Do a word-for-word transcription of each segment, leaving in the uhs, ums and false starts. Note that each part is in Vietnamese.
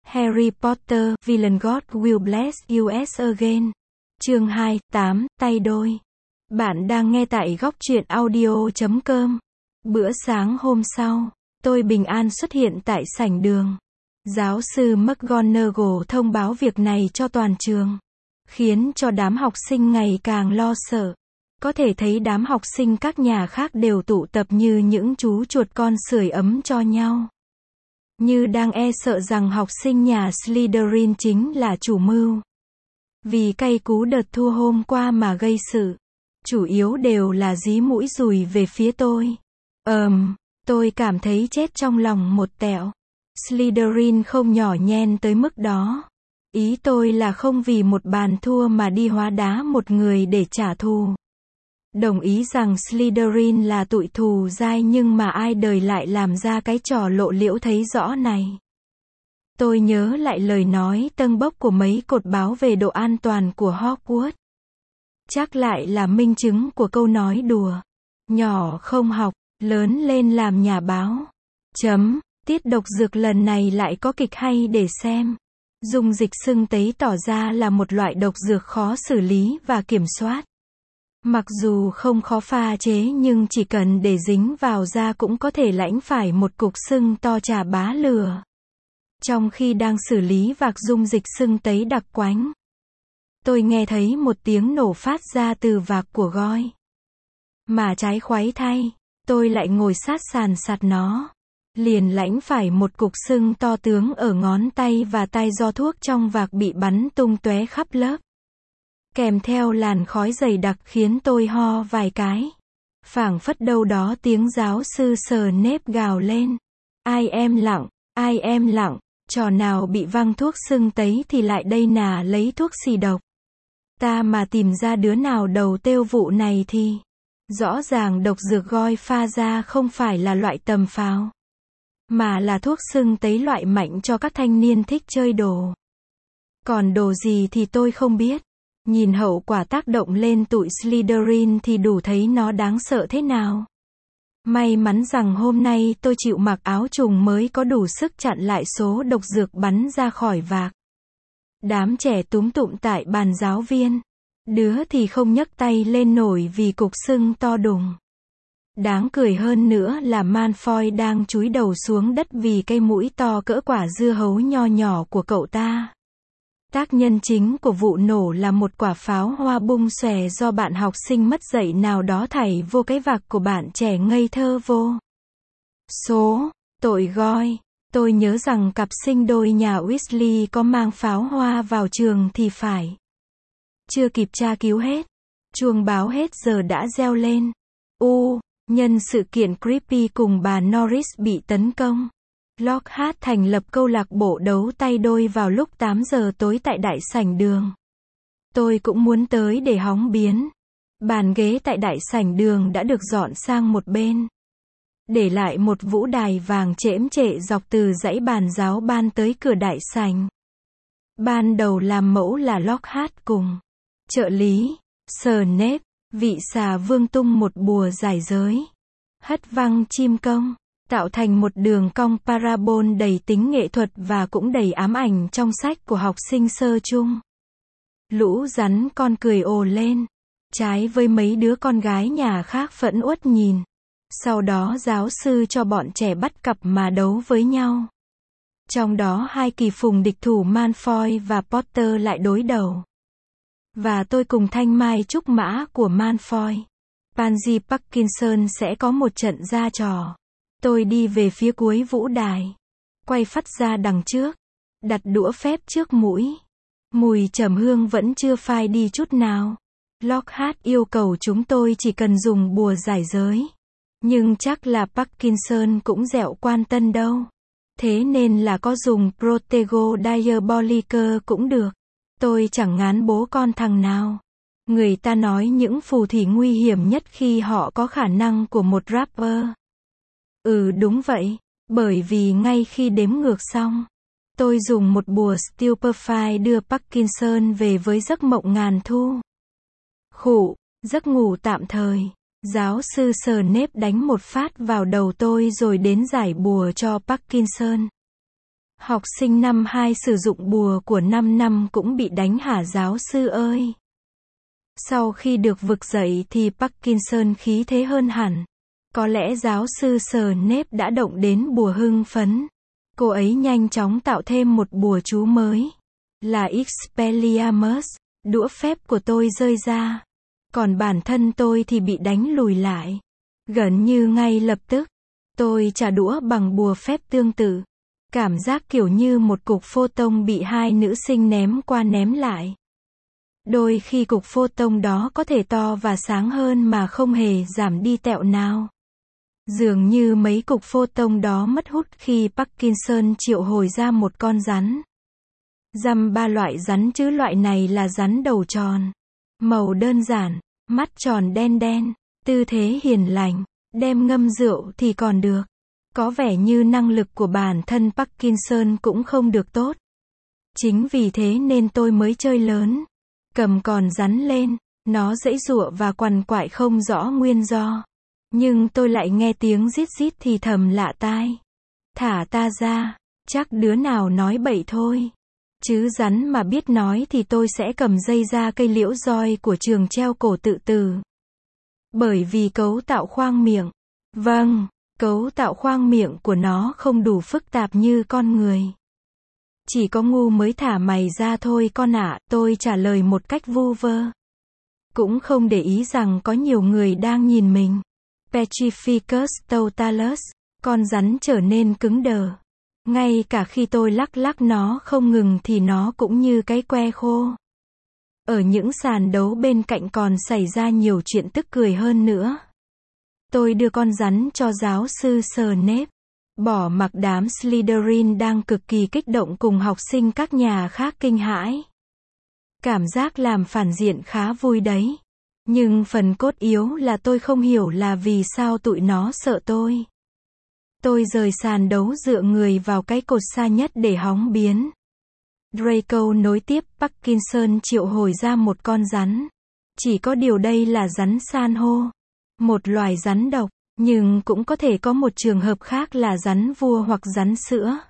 Harry Potter, Villain God Will Bless You Again. Chương hai, tám, tay đôi. Bạn đang nghe tại góc truyện audio chấm com. Bữa sáng hôm sau, tôi bình an xuất hiện tại sảnh đường. Giáo sư McGonagall thông báo việc này cho toàn trường, khiến cho đám học sinh ngày càng lo sợ. Có thể thấy đám học sinh các nhà khác đều tụ tập như những chú chuột con sưởi ấm cho nhau, như đang e sợ rằng học sinh nhà Slytherin chính là chủ mưu. Vì cay cú đợt thua hôm qua mà gây sự, chủ yếu đều là dí mũi dùi về phía tôi. Ờm, tôi cảm thấy chết trong lòng một tẹo. Slytherin không nhỏ nhen tới mức đó. Ý tôi là không vì một bàn thua mà đi hóa đá một người để trả thù. Đồng ý rằng Slytherin là tụi thù dai, nhưng mà ai đời lại làm ra cái trò lộ liễu thấy rõ này. Tôi nhớ lại lời nói tâng bốc của mấy cột báo về độ an toàn của Hogwarts. Chắc lại là minh chứng của câu nói đùa. Nhỏ không học, lớn lên làm nhà báo. Chấm, tiết độc dược lần này lại có kịch hay để xem. Dung dịch sưng tấy tỏ ra là một loại độc dược khó xử lý và kiểm soát. Mặc dù không khó pha chế nhưng chỉ cần để dính vào da cũng có thể lãnh phải một cục sưng to chà bá lửa. Trong khi đang xử lý vạc dung dịch sưng tấy đặc quánh, tôi nghe thấy một tiếng nổ phát ra từ vạc của goi. Mà trái khoái thay, tôi lại ngồi sát sàn sạt nó. Liền lãnh phải một cục sưng to tướng ở ngón tay và tay do thuốc trong vạc bị bắn tung tóe khắp lớp. Kèm theo làn khói dày đặc khiến tôi ho vài cái. Phảng phất đâu đó tiếng giáo sư Snape gào lên. Ai em lặng, ai em lặng, trò nào bị văng thuốc sưng tấy thì lại đây nà lấy thuốc xì độc. Ta mà tìm ra đứa nào đầu têu vụ này thì rõ ràng độc dược goi pha ra không phải là loại tầm phào, mà là thuốc sưng tấy loại mạnh cho các thanh niên thích chơi đồ. Còn đồ gì thì tôi không biết. Nhìn hậu quả tác động lên tụi Slytherin thì đủ thấy nó đáng sợ thế nào. May mắn rằng hôm nay tôi chịu mặc áo trùng mới có đủ sức chặn lại số độc dược bắn ra khỏi vạc. Đám trẻ túm tụm tại bàn giáo viên. Đứa thì không nhấc tay lên nổi vì cục sưng to đùng. Đáng cười hơn nữa là Malfoy đang chúi đầu xuống đất vì cây mũi to cỡ quả dưa hấu nho nhỏ của cậu ta. Tác nhân chính của vụ nổ là một quả pháo hoa bung xòe do bạn học sinh mất dạy nào đó thảy vô cái vạc của bạn trẻ ngây thơ vô số. Tội goi. Tôi nhớ rằng cặp sinh đôi nhà Weasley có mang pháo hoa vào trường thì phải. Chưa kịp tra cứu hết, chuông báo hết giờ đã reo lên. U, nhân sự kiện Creepy cùng bà Norris bị tấn công, Lockhart thành lập câu lạc bộ đấu tay đôi vào lúc tám giờ tối tại đại sảnh đường. Tôi cũng muốn tới để hóng biến. Bàn ghế tại đại sảnh đường đã được dọn sang một bên, để lại một vũ đài vàng chễm chệ dọc từ dãy bàn giáo ban tới cửa đại sảnh. Ban đầu làm mẫu là Lockhart cùng trợ lý Snape. Vị xà vương tung một bùa giải giới, hất văng chim công, tạo thành một đường cong parabol đầy tính nghệ thuật và cũng đầy ám ảnh trong sách của học sinh sơ chung. Lũ rắn con cười ồ lên, trái với mấy đứa con gái nhà khác phẫn uất nhìn. Sau đó giáo sư cho bọn trẻ bắt cặp mà đấu với nhau. Trong đó hai kỳ phùng địch thủ Malfoy và Potter lại đối đầu. Và tôi cùng thanh mai trúc mã của Malfoy, Pansy Parkinson sẽ có một trận ra trò. Tôi đi về phía cuối vũ đài, quay phắt ra đằng trước, đặt đũa phép trước mũi. Mùi trầm hương vẫn chưa phai đi chút nào. Lockhart yêu cầu chúng tôi chỉ cần dùng bùa giải giới. Nhưng chắc là Parkinson cũng dẹo quan tân đâu. Thế nên là có dùng Protego Diabolica cũng được. Tôi chẳng ngán bố con thằng nào. Người ta nói những phù thủy nguy hiểm nhất khi họ có khả năng của một rapper. Ừ đúng vậy, bởi vì ngay khi đếm ngược xong, tôi dùng một bùa Stupefy đưa Parkinson về với giấc mộng ngàn thu. Khụ, giấc ngủ tạm thời. Giáo sư Snape đánh một phát vào đầu tôi rồi đến giải bùa cho Parkinson. Học sinh năm hai sử dụng bùa của năm năm cũng bị đánh hả giáo sư ơi. Sau khi được vực dậy thì Parkinson khí thế hơn hẳn. Có lẽ giáo sư Snape đã động đến bùa hưng phấn. Cô ấy nhanh chóng tạo thêm một bùa chú mới. Là Expelliarmus. Đũa phép của tôi rơi ra. Còn bản thân tôi thì bị đánh lùi lại. Gần như ngay lập tức, tôi trả đũa bằng bùa phép tương tự. Cảm giác kiểu như một cục photon bị hai nữ sinh ném qua ném lại. Đôi khi cục photon đó có thể to và sáng hơn mà không hề giảm đi tẹo nào. Dường như mấy cục photon đó mất hút khi Parkinson triệu hồi ra một con rắn. Dăm ba loại rắn chứ loại này là rắn đầu tròn. Màu đơn giản, mắt tròn đen đen, tư thế hiền lành, đem ngâm rượu thì còn được. Có vẻ như năng lực của bản thân Parkinson cũng không được tốt. Chính vì thế nên tôi mới chơi lớn. Cầm con rắn lên, nó giãy giụa và quằn quại không rõ nguyên do. Nhưng tôi lại nghe tiếng rít rít thì thầm lạ tai. Thả ta ra, chắc đứa nào nói bậy thôi. Chứ rắn mà biết nói thì tôi sẽ cầm dây ra cây liễu roi của trường treo cổ tự tử. Bởi vì cấu tạo khoang miệng. Vâng, cấu tạo khoang miệng của nó không đủ phức tạp như con người. Chỉ có ngu mới thả mày ra thôi con ạ, tôi trả lời một cách vu vơ. Cũng không để ý rằng có nhiều người đang nhìn mình. Petrificus totalus, con rắn trở nên cứng đờ. Ngay cả khi tôi lắc lắc nó không ngừng thì nó cũng như cái que khô. Ở những sàn đấu bên cạnh còn xảy ra nhiều chuyện tức cười hơn nữa. Tôi đưa con rắn cho giáo sư Snape. Bỏ mặc đám Slytherin đang cực kỳ kích động cùng học sinh các nhà khác kinh hãi. Cảm giác làm phản diện khá vui đấy. Nhưng phần cốt yếu là tôi không hiểu là vì sao tụi nó sợ tôi. Tôi rời sàn đấu dựa người vào cái cột xa nhất để hóng biến. Draco nối tiếp, Parkinson triệu hồi ra một con rắn. Chỉ có điều đây là rắn san hô. Một loài rắn độc, nhưng cũng có thể có một trường hợp khác là rắn vua hoặc rắn sữa.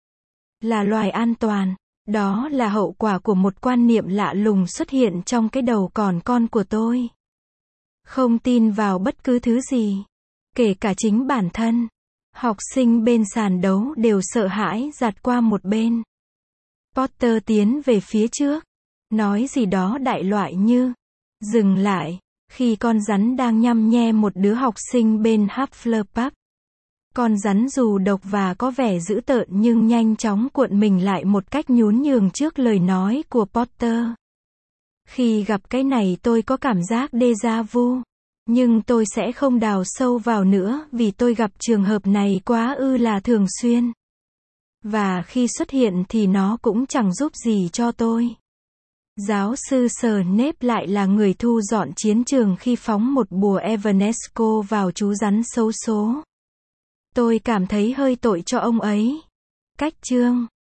Là loài an toàn. Đó là hậu quả của một quan niệm lạ lùng xuất hiện trong cái đầu còn con của tôi. Không tin vào bất cứ thứ gì. Kể cả chính bản thân. Học sinh bên sàn đấu đều sợ hãi giạt qua một bên. Potter tiến về phía trước. Nói gì đó đại loại như. Dừng lại. Khi con rắn đang nhăm nhe một đứa học sinh bên Hufflepuff. Con rắn dù độc và có vẻ dữ tợn nhưng nhanh chóng cuộn mình lại một cách nhún nhường trước lời nói của Potter. Khi gặp cái này tôi có cảm giác déjà vu. Nhưng tôi sẽ không đào sâu vào nữa vì tôi gặp trường hợp này quá ư là thường xuyên. Và khi xuất hiện thì nó cũng chẳng giúp gì cho tôi. Giáo sư Snape lại là người thu dọn chiến trường khi phóng một bùa Evanesco vào chú rắn xấu số. Tôi cảm thấy hơi tội cho ông ấy. Cách chương